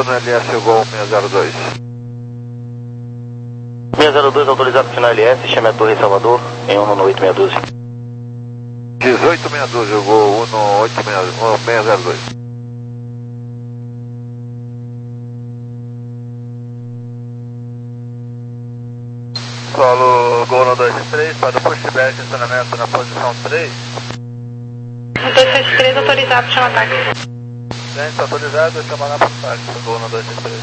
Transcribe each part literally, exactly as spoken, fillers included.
no L S, Gol seis zero dois. seis zero dois autorizado final L S, chame a Torre Salvador em um no oito meia dúzia. dezoito meia dúzia, Gol um no oito seis zero dois. Solo Gol no dois três, para o pushback, estacionamento na posição três. dois três autorizado, chama táxi. Gente, autorizado, chama lá para o táxi, Gol no dois três.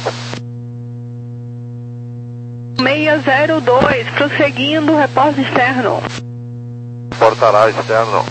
seis zero dois, prosseguindo, repórter externo. Portará externo.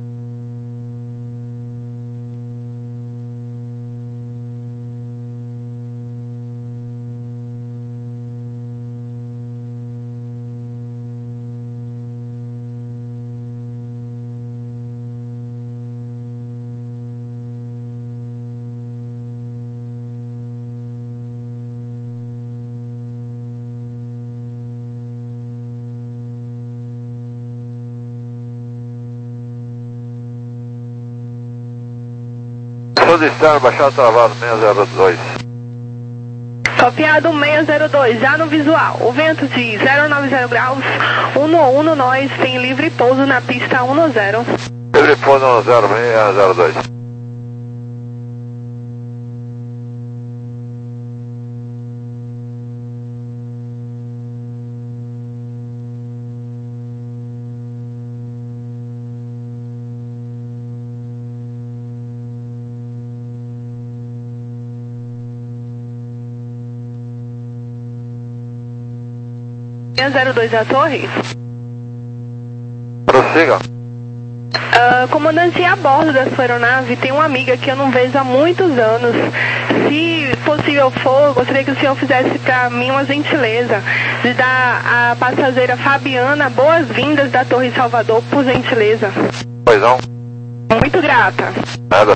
Todo externo, baixado travado, seis zero dois. Copiado seis zero dois, já no visual. O vento de zero nove zero graus, um no um no nós, tem livre pouso na pista um no zero. Livre pouso no zero seis zero dois. seis zero dois a torre. Prossiga. Uh, comandante, a bordo da sua aeronave tem uma amiga que eu não vejo há muitos anos. Se possível for, eu gostaria que o senhor fizesse para mim uma gentileza de dar à passageira Fabiana boas-vindas da Torre Salvador, por gentileza. Pois não. Muito grata. Nada.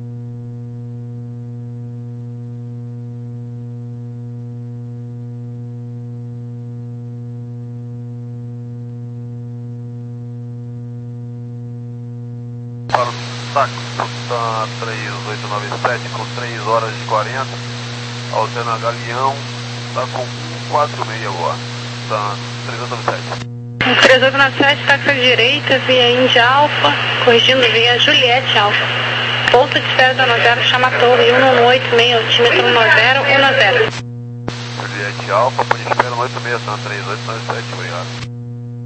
Para o táxi, tá três oito nove sete com três horas e quarenta, Altena Galeão, tá com um quatro seis agora, tá três oito nove sete. três oito nove sete, táxi à direita, via Índia Alfa, corrigindo via Juliette Alfa. Ponto de espera da Nozero, chama a torre um no oito seis, altímetro Nozero, um no zero. Juliette Alfa, ponto de espera no oito seis, tá três oito nove sete, obrigado.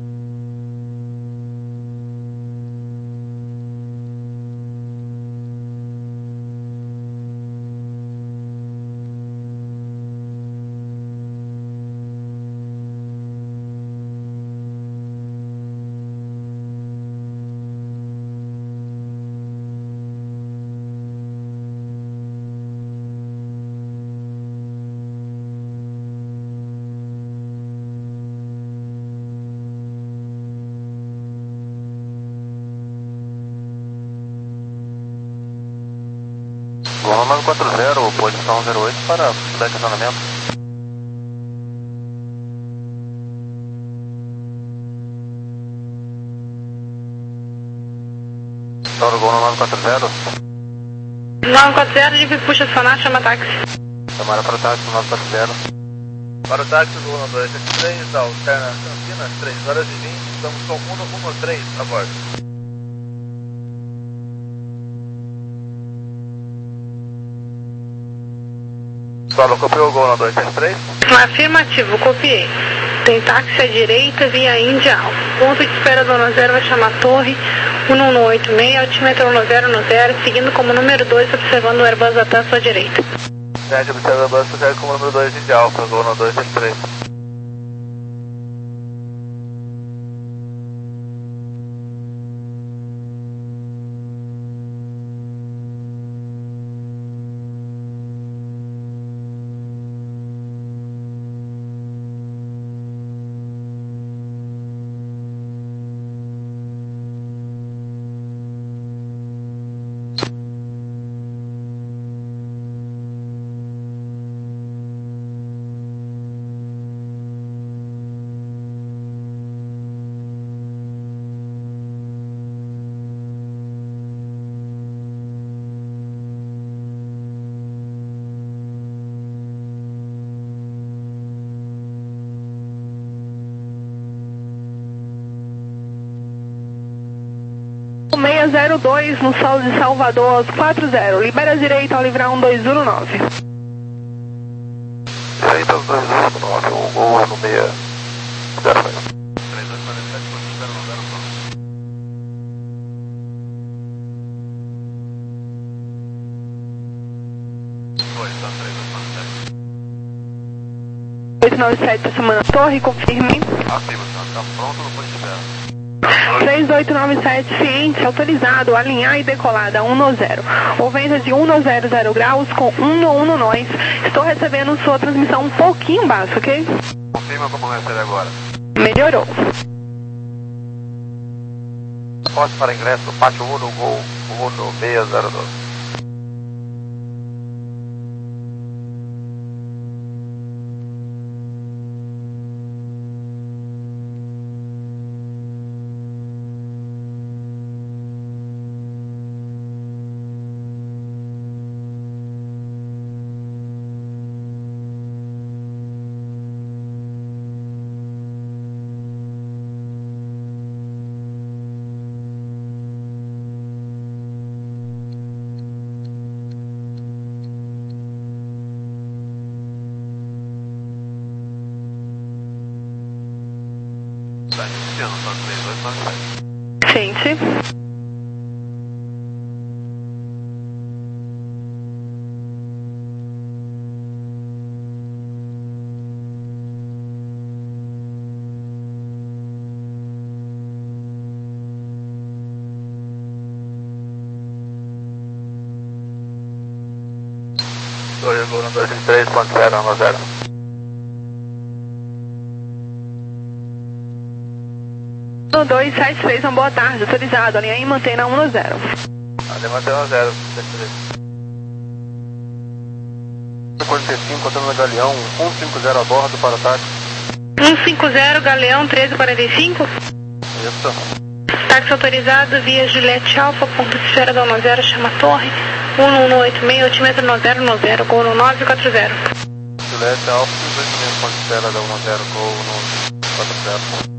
Gol nove quatro zero, posição zero oito para estacionamento. Toro Gol nove quatro zero. nove quatro zero, livre puxa acionar, chama táxi. Chamada para o táxi nove quatro zero. Para o táxi Gol dois três, alterna Campinas, três horas e vinte, estamos com um no três a bordo. Solo copiou o Gol no dois três? Afirmativo, copiei. Tem táxi à direita via Índia Alfa. Ponto de espera do um zero vai chamar a torre um no oito seis, altímetro um zero no zero, seguindo como número dois, observando o Airbus até a sua direita. Sete, observa o Airbus, segue como número dois Índia Alfa, Gol no dois três. zero dois no solo de Salvador aos quatro zero. Libera a direita ao livrar um dois um nove. Direita aos dois um nove, um gol no meia. zero sete. três dois quatro sete, espera no zero nove. dois, tá, três dois quatro sete. oito nove sete, semana torre, confirme. Afirma, tá pronto no ponto de espera. três oito nove sete, ciente, autorizado, alinhar e decolada, um no zero. O vento de um no zero zero graus com um no um no nós. Estou recebendo sua transmissão um pouquinho baixo, ok? Confirma como recebe agora. Melhorou. Posse para ingresso, pátio um no gol, um no seis zero dois. Tá iniciando, tá três dois nove sete. Ciente. dois gol no dois três ponto zero no zero. um dois sete três, uma boa tarde, autorizado, alinhar e manter na um no zero. Ali mantém no zero. quarenta e cinco, contando na Galeão, um cinco zero a bordo para o táxi. um cinco zero, Galeão, treze quarenta e cinco. Isso. Táxi autorizado via Juliette Alfa, ponto de esfera da um zero, chama torre, um um oito seis, altímetro no zero no zero, gol no nove quatro zero. Juliette Alfa, dois meses, ponto de esfera da um zero, gol no quatro zero.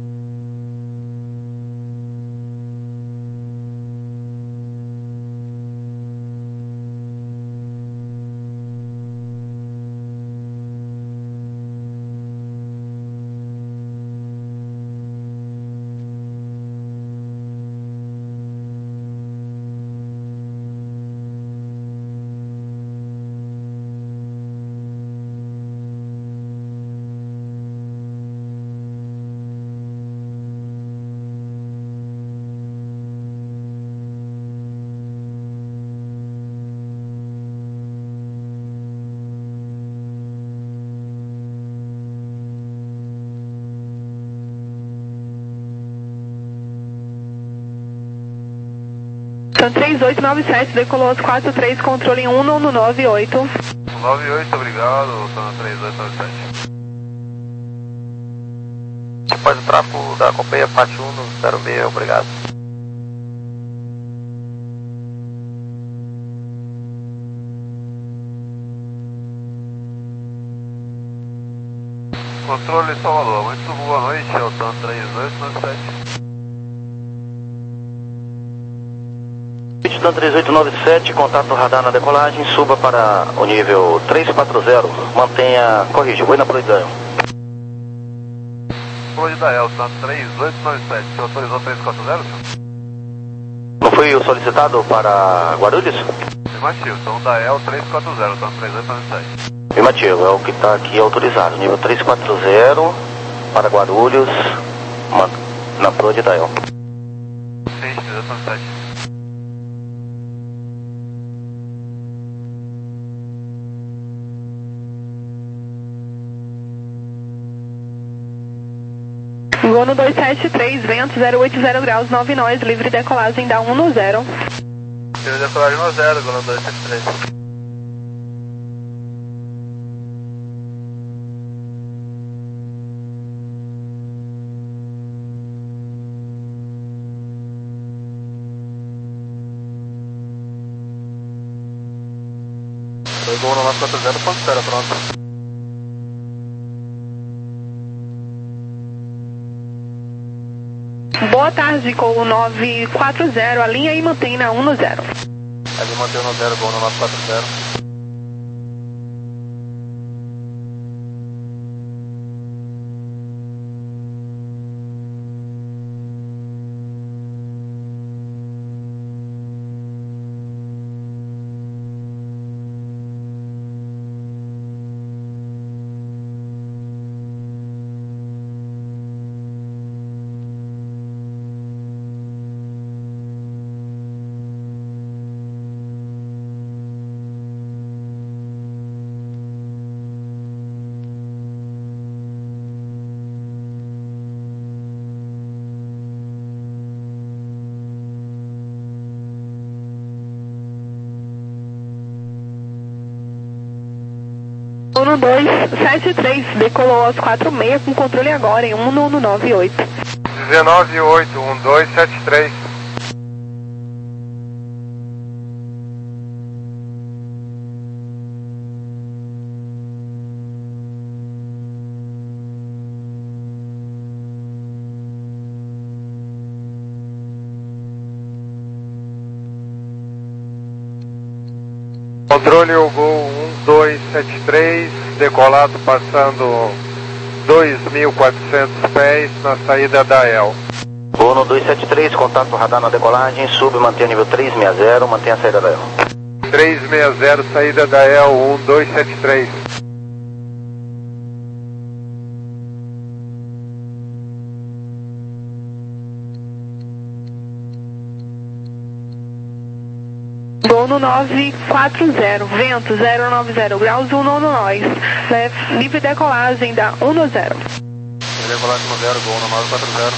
São três oito nove sete, decolou aos quatro três, controle um no nove oito. nove oito, obrigado, Santa três oito nove sete. Depois do tráfego da companhia Pátio um no zero seis, obrigado. Controle Salvador, muito boa noite, é o Santa três oito nove sete. Dan três oito nove sete, contato radar na decolagem, suba para o nível três quatro zero, mantenha, corrige, oi na Proidael. Proidael, Santa três oito nove sete, você autorizou três quatro zero, senhor? Não foi o solicitado para Guarulhos? Afirmativo, então da E L três quatro zero, Santa três oito nove sete. Afirmativo, é o que está aqui autorizado, nível três quatro zero, para Guarulhos, na Proidael. Sim, três oito nove sete. Gol no dois sete três, vento zero oito zero graus, nove nós, livre decolagem da um no zero. Livre decolagem no zero, gol no dois sete três. Gol no nove quatro zero, ponto zero, pronto. Boa tarde, Gol nove quatro zero, a linha e mantém na um no zero. Ali mantém no zero, Gol no nove quatro zero. um dois sete três, decolou aos quatro e meia com controle agora em um no nove oito. dezenove oito, um dois sete três. Controle o Gol um dois sete três, decolado passando dois mil e quatrocentos pés na saída da E L. Gol no dois sete três, contato radar na decolagem, sub, mantém nível três seis zero, mantém a saída da E L. três seis zero, saída da E L um dois sete três. Gol no nove quatro zero, vento zero nove zero graus, um no nós. Livre decolagem da um no zero. Decolagem no zero, Gol no nove quatro zero.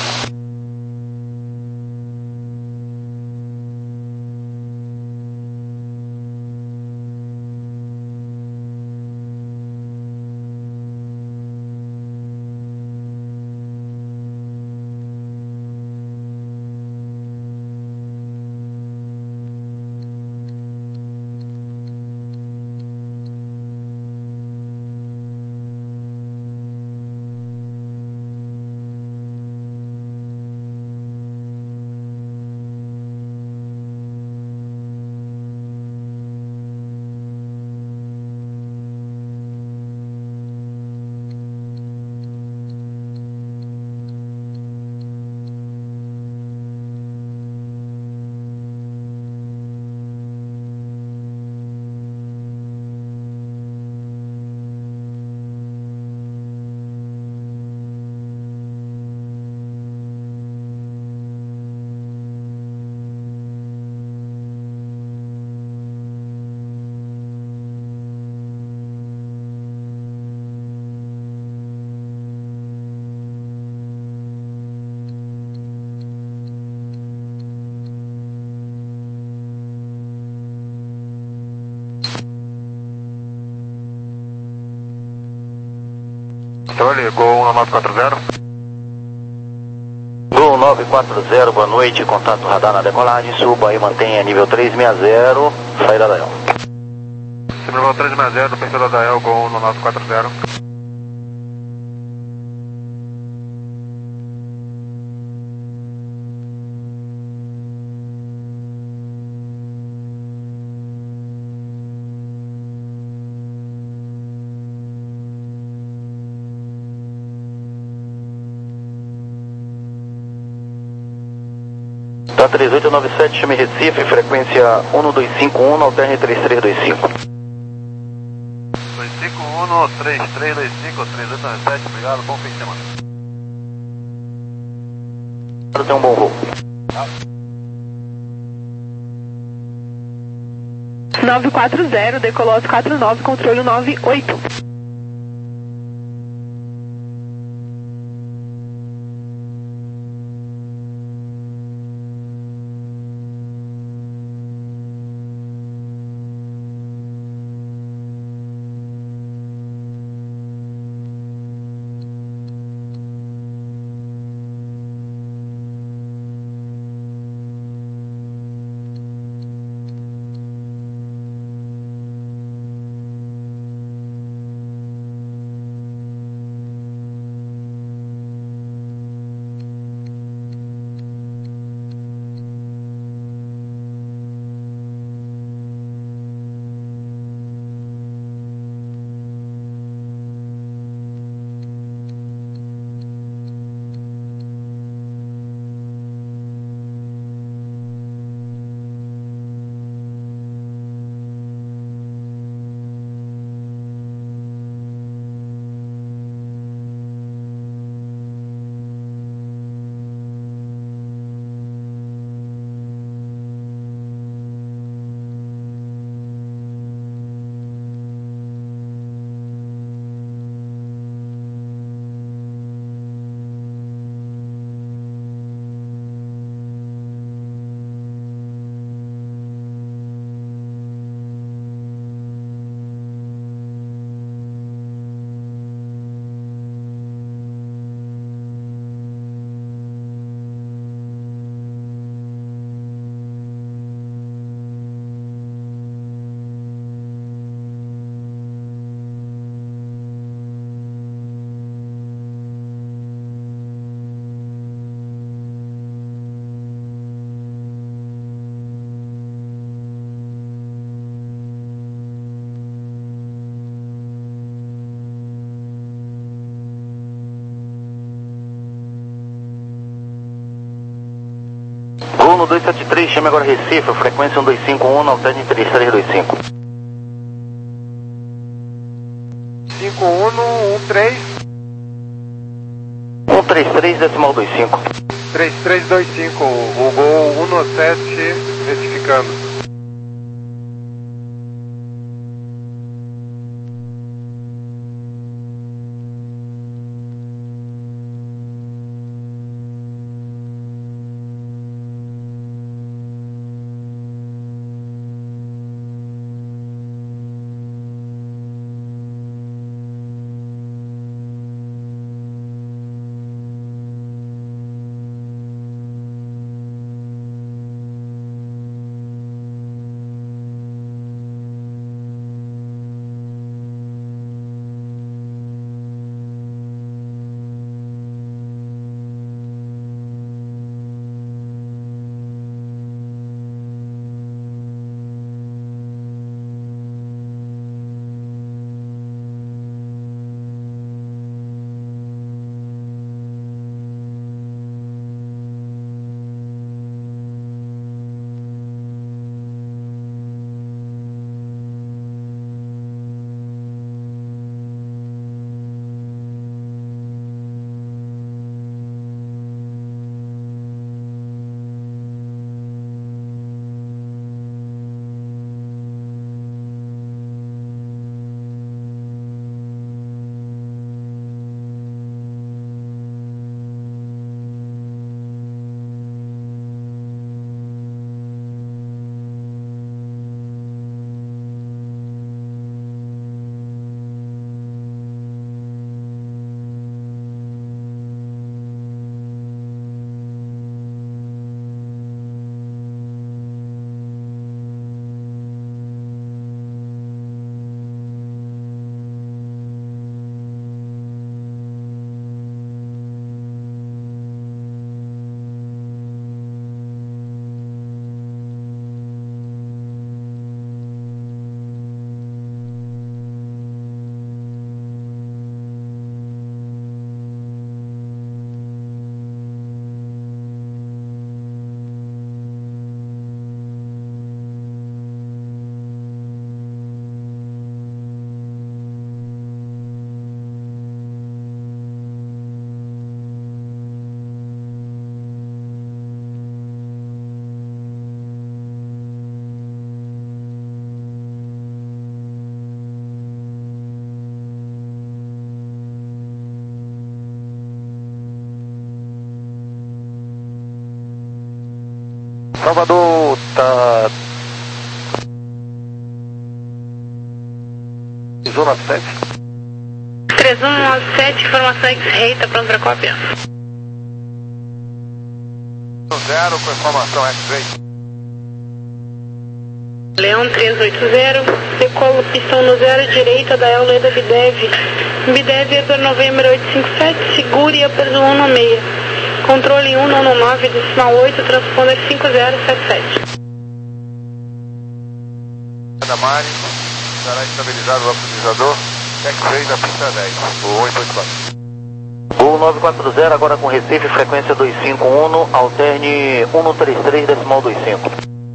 Controle, Gol um nove quatro zero. Gol nove quatro zero, boa noite, contato radar na decolagem, suba e mantenha nível três seis zero, saída da E L. Nível três seis zero, saída da E L, Gol no nove quatro zero. Tá três oito nove sete, chame Recife, frequência um dois cinco um, alterne três três dois cinco. dois cinco um, três três dois cinco, três oito nove sete, obrigado, bom fim de semana. Tem um bom voo. nove quatro zero, decolou aos quatro nove, controle nove oito. um dois sete três, chame agora Recife, frequência um dois cinco um, alterne três três dois cinco. cinco um um três um três três, decimal dois cinco. três três dois cinco, o Gol um sete, retificando. Salvador tá... Zona sete. três um nove sete, informação X-Ray, tá pronto pra cópia. Zero com informação X-Ray. Leão três oito zero, decola pistão no zero, direita da Eleda Bidev. Bidev é para November oito cinco sete, segure e aperto um no seis. Controle um nove nove, decimal oito, transponder cinco zero sete sete. Da Mari, será estabilizado o amortecedor, X-Ray da pista dez, o oito oito quatro. Gol nove quatro zero, agora com Recife, frequência dois cinco um, alterne um três três, decimal dois cinco.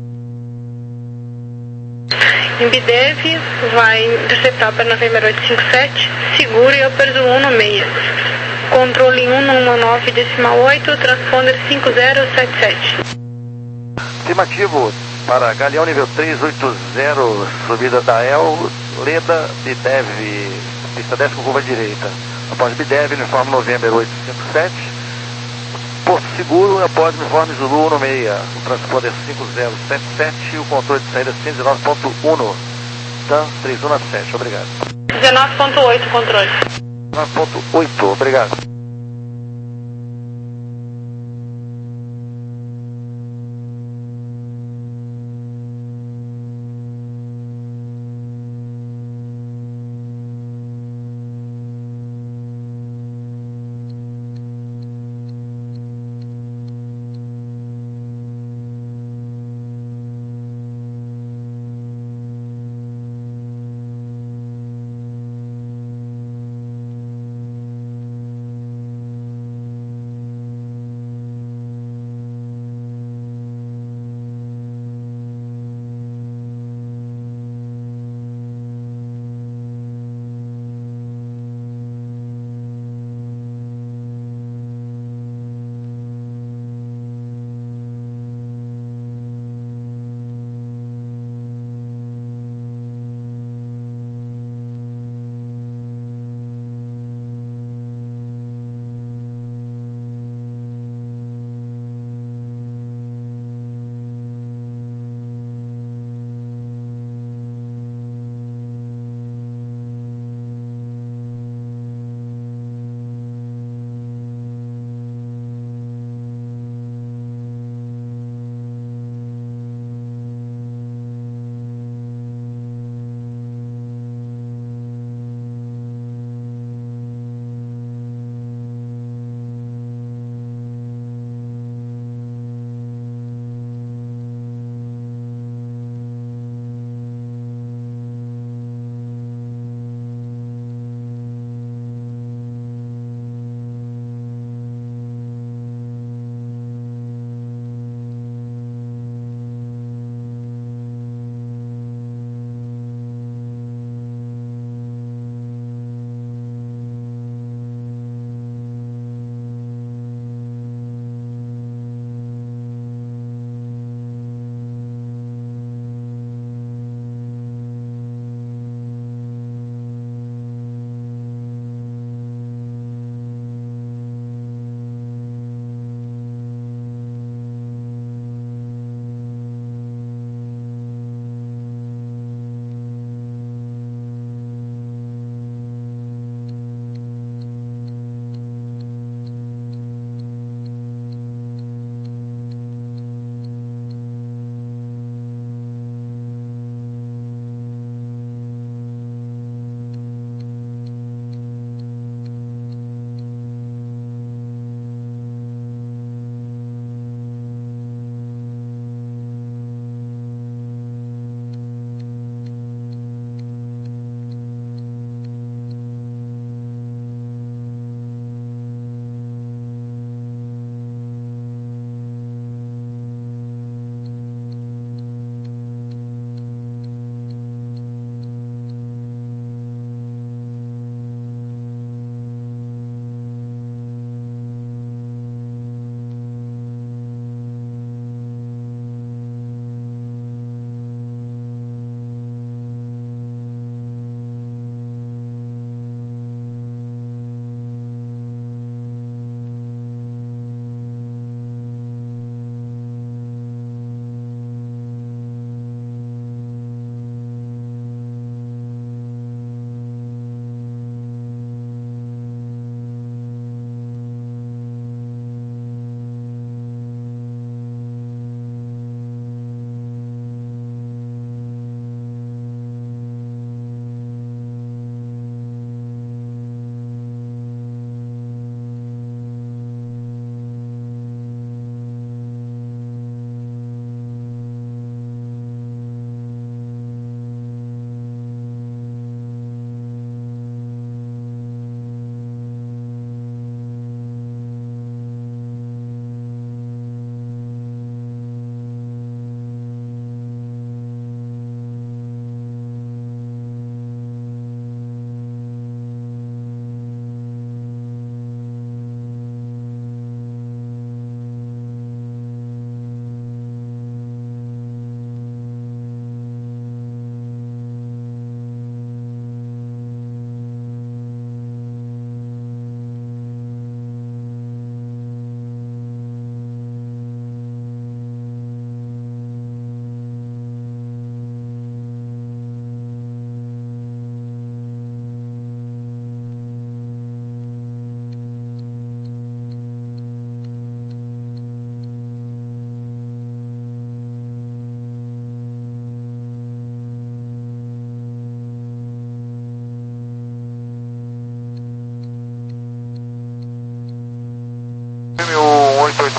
Em Bidev, vai interceptar para November oito cinco sete, segure e aperto um no seis. Controle um nove nove, decimal oito, transponder cinco zero sete sete. Afirmativo para Galeão nível três oito zero, subida da El, Leda, Bidev, pista dez com curva direita. Após Bidev, uniforme November oito cinco sete, Porto Seguro, após uniforme Zulu no seis, o transponder cinco zero sete sete, o controle de saída cento e dezenove ponto um, TAM três um sete, obrigado. dezenove ponto oito, controle. dezenove ponto oito, obrigado.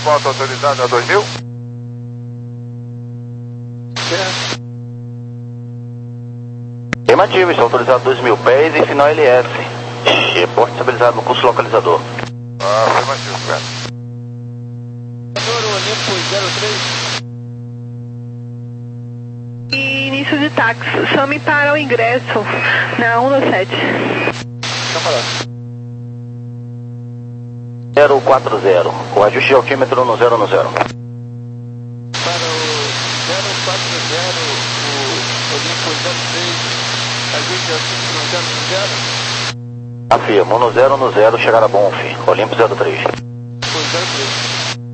foto autorizada a dois mil? Certo. Afirmativo, está autorizado dois mil pés e final L S. Reporte estabilizado no curso localizador. Ah, afirmativo, certo. Olimpo zero três. E início de táxi, chame para o ingresso na um dois sete. Deixa eu falar. zero quatro zero, o ajuste de altímetro no zero no zero. Para o zero quatro zero, o Olimpo zero três, ajuste de altímetro no zero no zero. Afirmo, no zero no zero, chegar a Bonf, Olimpo zero três. zero três.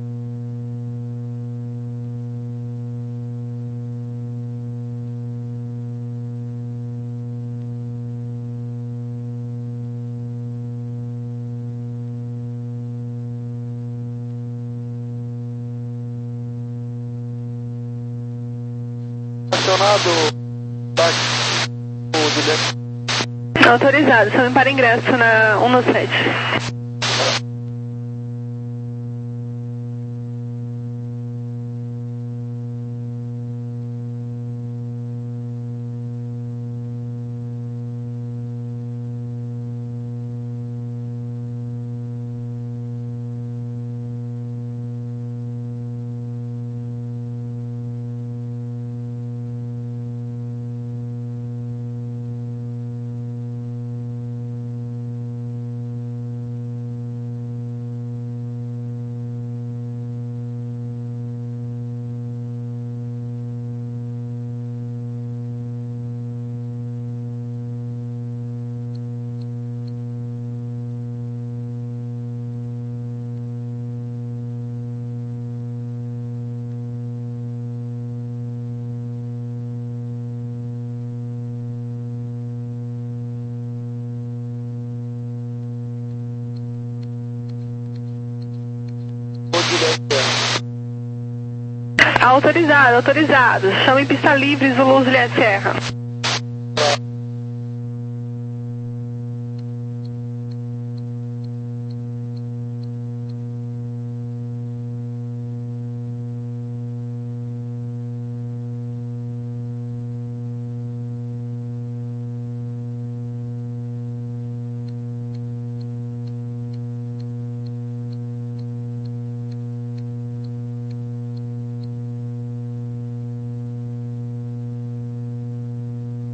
Autorizado, chame para ingresso na um dois sete. Autorizado, autorizado. Chame pista livre, Zulu Juliette Serra.